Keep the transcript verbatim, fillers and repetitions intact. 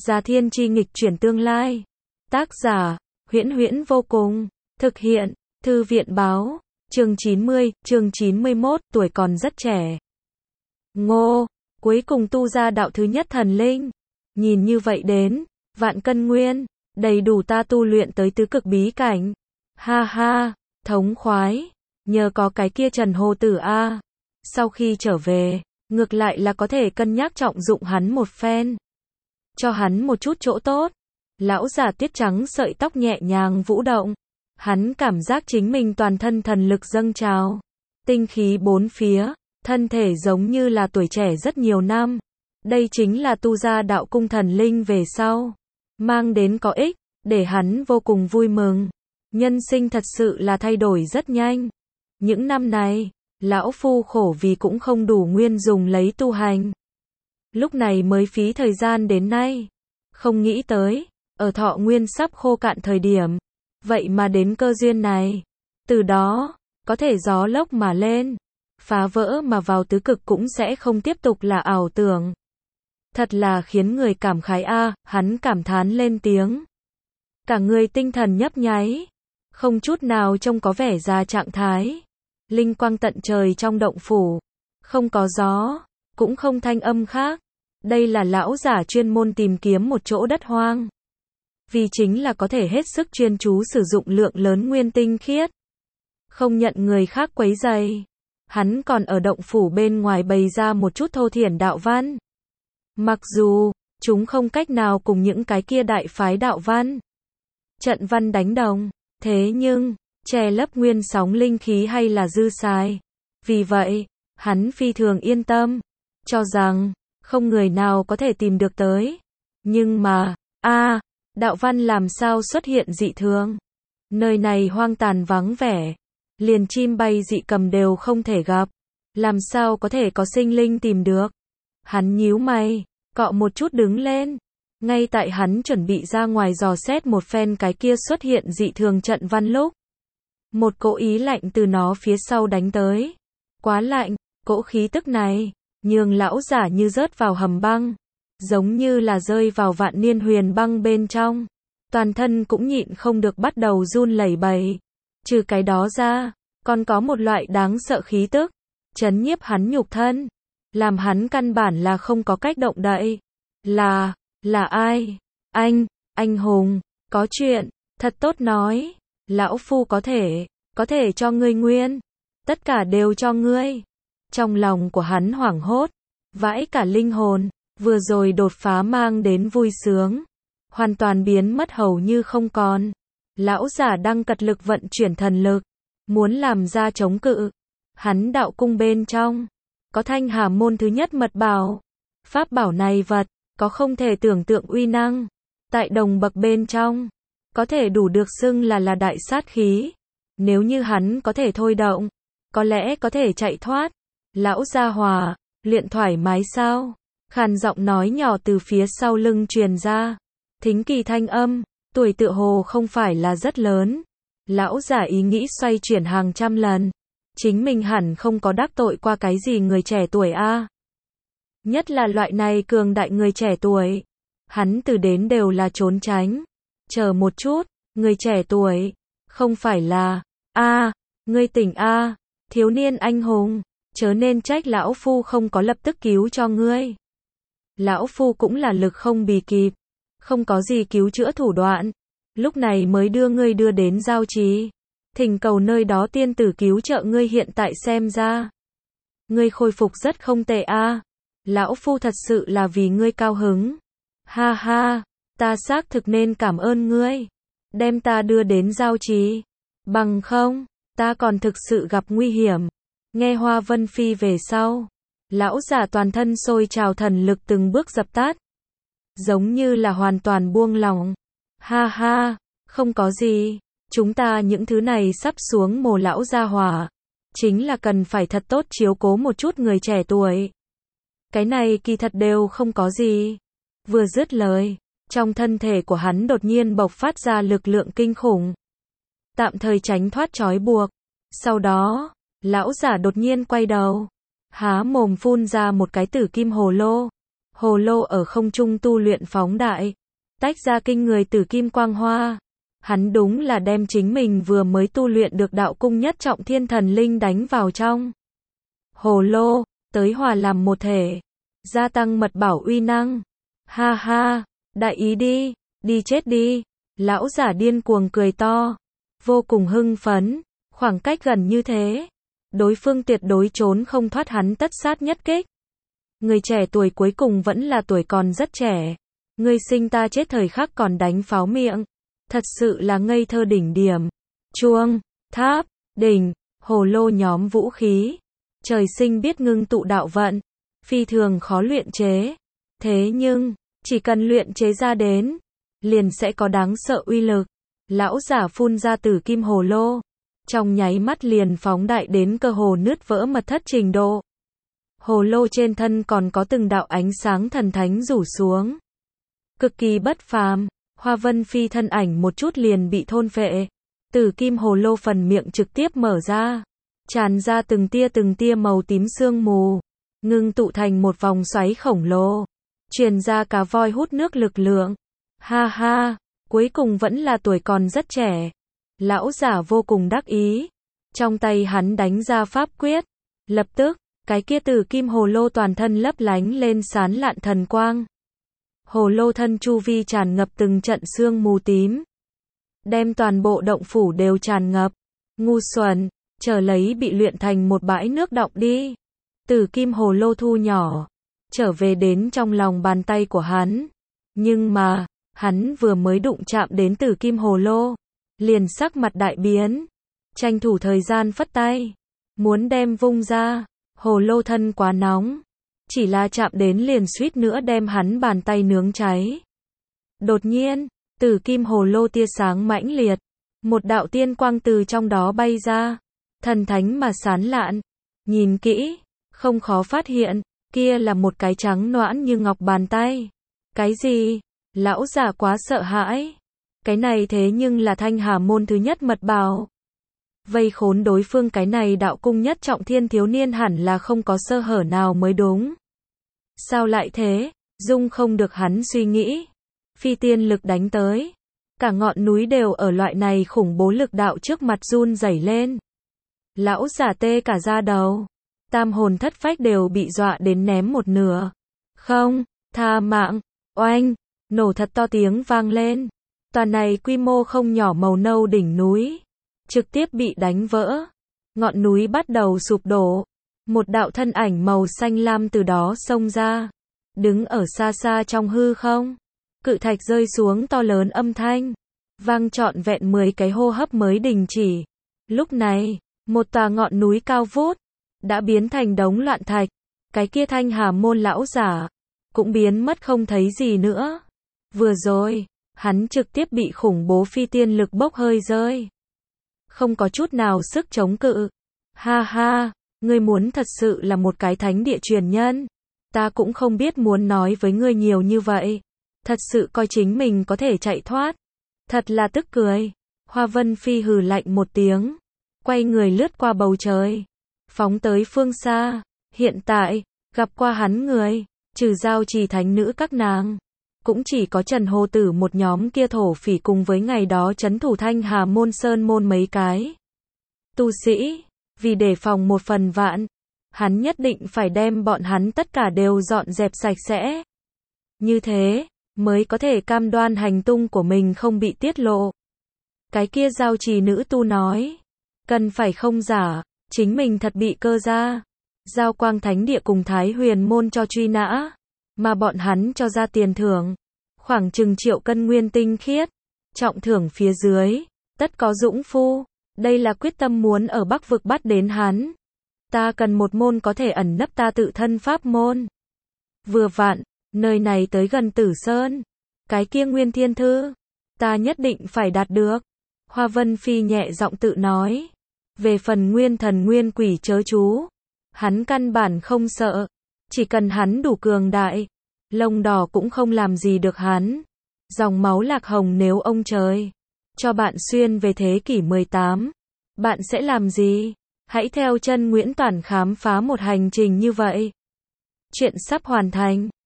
Già Thiên Chi nghịch chuyển tương lai. Tác giả, Huyễn Huyễn vô cùng. Thực hiện, Thư viện báo. Chương chín mươi, chương chín mươi mốt, tuổi còn rất trẻ. Ngô, cuối cùng tu ra đạo thứ nhất thần linh. Nhìn như vậy đến, vạn cân nguyên, đầy đủ ta tu luyện tới tứ cực bí cảnh. Ha ha, thống khoái, nhờ có cái kia Trần Hồ Tử a. Sau khi trở về, ngược lại là có thể cân nhắc trọng dụng hắn một phen. Cho hắn một chút chỗ tốt. Lão giả tiết trắng sợi tóc nhẹ nhàng vũ động. Hắn cảm giác chính mình toàn thân thần lực dâng trào. Tinh khí bốn phía, thân thể giống như là tuổi trẻ rất nhiều năm. Đây chính là tu ra đạo cung thần linh về sau. Mang đến có ích, để hắn vô cùng vui mừng. Nhân sinh thật sự là thay đổi rất nhanh. Những năm này, lão phu khổ vì cũng không đủ nguyên dùng lấy tu hành. Lúc này mới phí thời gian đến nay. Không nghĩ tới, ở thọ nguyên sắp khô cạn thời điểm. Vậy mà đến cơ duyên này. Từ đó, có thể gió lốc mà lên. Phá vỡ mà vào tứ cực cũng sẽ không tiếp tục là ảo tưởng. Thật là khiến người cảm khái a, hắn cảm thán lên tiếng. Cả người tinh thần nhấp nháy. Không chút nào trông có vẻ già trạng thái. Linh quang tận trời trong động phủ. Không có gió, cũng không thanh âm khác. Đây là lão giả chuyên môn tìm kiếm một chỗ đất hoang. Vì chính là có thể hết sức chuyên chú sử dụng lượng lớn nguyên tinh khiết. Không nhận người khác quấy rầy. Hắn còn ở động phủ bên ngoài bày ra một chút thô thiển đạo văn. Mặc dù, chúng không cách nào cùng những cái kia đại phái đạo văn. Trận văn đánh đồng. Thế nhưng, che lấp nguyên sóng linh khí hay là dư xài. Vì vậy, hắn phi thường yên tâm. Cho rằng, không người nào có thể tìm được tới. Nhưng mà, a đạo văn làm sao xuất hiện dị thường. Nơi này hoang tàn vắng vẻ. Liền chim bay dị cầm đều không thể gặp. Làm sao có thể có sinh linh tìm được. Hắn nhíu mày, cọ một chút đứng lên. Ngay tại hắn chuẩn bị ra ngoài dò xét một phen cái kia xuất hiện dị thường trận văn lúc. Một cỗ ý lạnh từ nó phía sau đánh tới. Quá lạnh, cỗ khí tức này, nhường lão giả như rớt vào hầm băng. Giống như là rơi vào vạn niên huyền băng bên trong. Toàn thân cũng nhịn không được bắt đầu run lẩy bẩy. Trừ cái đó ra, còn có một loại đáng sợ khí tức. Chấn nhiếp hắn nhục thân. Làm hắn căn bản là không có cách động đậy. Là, là ai? Anh, anh hùng, có chuyện, thật tốt nói. Lão phu có thể, có thể cho ngươi nguyên. Tất cả đều cho ngươi. Trong lòng của hắn hoảng hốt. Vãi cả linh hồn. Vừa rồi đột phá mang đến vui sướng. Hoàn toàn biến mất hầu như không còn. Lão giả đang cật lực vận chuyển thần lực. Muốn làm ra chống cự. Hắn đạo cung bên trong. Có thanh hà môn thứ nhất mật bảo. Pháp bảo này vật. Có không thể tưởng tượng uy năng. Tại đồng bậc bên trong. Có thể đủ được xưng là là đại sát khí. Nếu như hắn có thể thôi động. Có lẽ có thể chạy thoát. Lão gia hòa. Luyện thoải mái sao? Khàn giọng nói nhỏ từ phía sau lưng truyền ra. Thính kỳ thanh âm. Tuổi tựa hồ không phải là rất lớn. Lão giả ý nghĩ xoay chuyển hàng trăm lần. Chính mình hẳn không có đắc tội qua cái gì người trẻ tuổi a. Nhất là loại này cường đại người trẻ tuổi. Hắn từ đến đều là trốn tránh. Chờ một chút, người trẻ tuổi. Không phải là, a ngươi tỉnh a thiếu niên anh hùng. Chớ nên trách lão phu không có lập tức cứu cho ngươi. Lão phu cũng là lực không bì kịp. Không có gì cứu chữa thủ đoạn. Lúc này mới đưa ngươi đưa đến giao trì. Thỉnh cầu nơi đó tiên tử cứu trợ ngươi hiện tại xem ra. Ngươi khôi phục rất không tệ a. Lão phu thật sự là vì ngươi cao hứng. Ha ha, ta xác thực nên cảm ơn ngươi. Đem ta đưa đến giao trì. Bằng không, ta còn thực sự gặp nguy hiểm. Nghe Hoa Vân Phi về sau. Lão giả toàn thân sôi trào thần lực từng bước dập tắt. Giống như là hoàn toàn buông lòng. Ha ha, không có gì. Chúng ta những thứ này sắp xuống mồ lão gia hỏa. Chính là cần phải thật tốt chiếu cố một chút người trẻ tuổi. Cái này kỳ thật đều không có gì. Vừa dứt lời, trong thân thể của hắn đột nhiên bộc phát ra lực lượng kinh khủng. Tạm thời tránh thoát trói buộc. Sau đó, lão giả đột nhiên quay đầu. Há mồm phun ra một cái tử kim hồ lô. Hồ lô ở không trung tu luyện phóng đại, tách ra kinh người tử kim quang hoa. Hắn đúng là đem chính mình vừa mới tu luyện được đạo cung nhất trọng thiên thần linh đánh vào trong hồ lô, tới hòa làm một thể, gia tăng mật bảo uy năng. Ha ha, đại ý đi, đi chết đi. Lão giả điên cuồng cười to, vô cùng hưng phấn, khoảng cách gần như thế, đối phương tuyệt đối trốn không thoát hắn tất sát nhất kích. Người trẻ tuổi cuối cùng vẫn là tuổi còn rất trẻ, người sinh ta chết thời khắc còn đánh pháo miệng, thật sự là ngây thơ đỉnh điểm. Chuông, tháp, đỉnh, hồ lô nhóm vũ khí, trời sinh biết ngưng tụ đạo vận, phi thường khó luyện chế. Thế nhưng, chỉ cần luyện chế ra đến, liền sẽ có đáng sợ uy lực. Lão giả phun ra tử kim hồ lô, trong nháy mắt liền phóng đại đến cơ hồ nứt vỡ mật thất trình độ. Hồ lô trên thân còn có từng đạo ánh sáng thần thánh rủ xuống, cực kỳ bất phàm. Hoa Vân Phi thân ảnh một chút liền bị thôn phệ. Tử kim hồ lô phần miệng trực tiếp mở ra, tràn ra từng tia từng tia màu tím sương mù, ngưng tụ thành một vòng xoáy khổng lồ, truyền ra cá voi hút nước lực lượng. Ha ha, cuối cùng vẫn là tuổi còn rất trẻ. Lão giả vô cùng đắc ý, trong tay hắn đánh ra pháp quyết, lập tức, cái kia tử kim hồ lô toàn thân lấp lánh lên sán lạn thần quang. Hồ lô thân chu vi tràn ngập từng trận sương mù tím, đem toàn bộ động phủ đều tràn ngập. Ngu xuẩn, chờ lấy bị luyện thành một bãi nước đọng đi. Tử kim hồ lô thu nhỏ, trở về đến trong lòng bàn tay của hắn. Nhưng mà, hắn vừa mới đụng chạm đến tử kim hồ lô, liền sắc mặt đại biến, tranh thủ thời gian phất tay, muốn đem vung ra. Hồ lô thân quá nóng, chỉ là chạm đến liền suýt nữa đem hắn bàn tay nướng cháy. Đột nhiên, tử kim hồ lô tia sáng mãnh liệt, một đạo tiên quang từ trong đó bay ra, thần thánh mà sán lạn. Nhìn kỹ, không khó phát hiện, kia là một cái trắng nõn như ngọc bàn tay. Cái gì? Lão già quá sợ hãi. Cái này thế nhưng là Thanh Hà môn thứ nhất mật bảo. Vây khốn đối phương cái này đạo cung nhất trọng thiên thiếu niên hẳn là không có sơ hở nào mới đúng. Sao lại thế? Dung không được hắn suy nghĩ. Phi tiên lực đánh tới. Cả ngọn núi đều ở loại này khủng bố lực đạo trước mặt run rẩy lên. Lão giả tê cả da đầu. Tam hồn thất phách đều bị dọa đến ném một nửa. Không, tha mạng. Oanh, nổ thật to tiếng vang lên. Toàn này quy mô không nhỏ màu nâu đỉnh núi trực tiếp bị đánh vỡ. Ngọn núi bắt đầu sụp đổ. Một đạo thân ảnh màu xanh lam từ đó xông ra, đứng ở xa xa trong hư không. Cự thạch rơi xuống to lớn âm thanh, vang trọn vẹn mười cái hô hấp mới đình chỉ. Lúc này, một tòa ngọn núi cao vút đã biến thành đống loạn thạch. Cái kia Thanh Hà môn lão giả cũng biến mất không thấy gì nữa. Vừa rồi, hắn trực tiếp bị khủng bố phi tiên lực bốc hơi rơi, không có chút nào sức chống cự. Ha ha, ngươi muốn thật sự là một cái thánh địa truyền nhân, ta cũng không biết muốn nói với ngươi nhiều như vậy. Thật sự coi chính mình có thể chạy thoát. Thật là tức cười. Hoa Vân Phi hừ lạnh một tiếng, quay người lướt qua bầu trời, phóng tới phương xa. Hiện tại, gặp qua hắn người, trừ Giao Trì thánh nữ các nàng, cũng chỉ có Trần Hồ Tử một nhóm kia thổ phỉ cùng với ngày đó trấn thủ Thanh Hà môn sơn môn mấy cái tu sĩ. Vì đề phòng một phần vạn, hắn nhất định phải đem bọn hắn tất cả đều dọn dẹp sạch sẽ. Như thế, mới có thể cam đoan hành tung của mình không bị tiết lộ. Cái kia Giao Trì nữ tu nói, cần phải không giả, chính mình thật bị cơ ra. Giao Quang Thánh Địa cùng Thái Huyền môn cho truy nã, mà bọn hắn cho ra tiền thưởng, khoảng chừng triệu cân nguyên tinh khiết. Trọng thưởng phía dưới, tất có dũng phu. Đây là quyết tâm muốn ở Bắc vực bắt đến hắn. Ta cần một môn có thể ẩn nấp ta tự thân pháp môn. Vừa vặn, nơi này tới gần Tử Sơn. Cái kia Nguyên Thiên Thư, ta nhất định phải đạt được. Hoa Vân Phi nhẹ giọng tự nói. Về phần Nguyên Thần Nguyên Quỷ chớ chú, hắn căn bản không sợ. Chỉ cần hắn đủ cường đại, lông đỏ cũng không làm gì được hắn. Dòng máu Lạc Hồng nếu ông trời cho bạn xuyên về thế kỷ mười tám, bạn sẽ làm gì? Hãy theo chân Nguyễn Toản khám phá một hành trình như vậy. Chuyện sắp hoàn thành.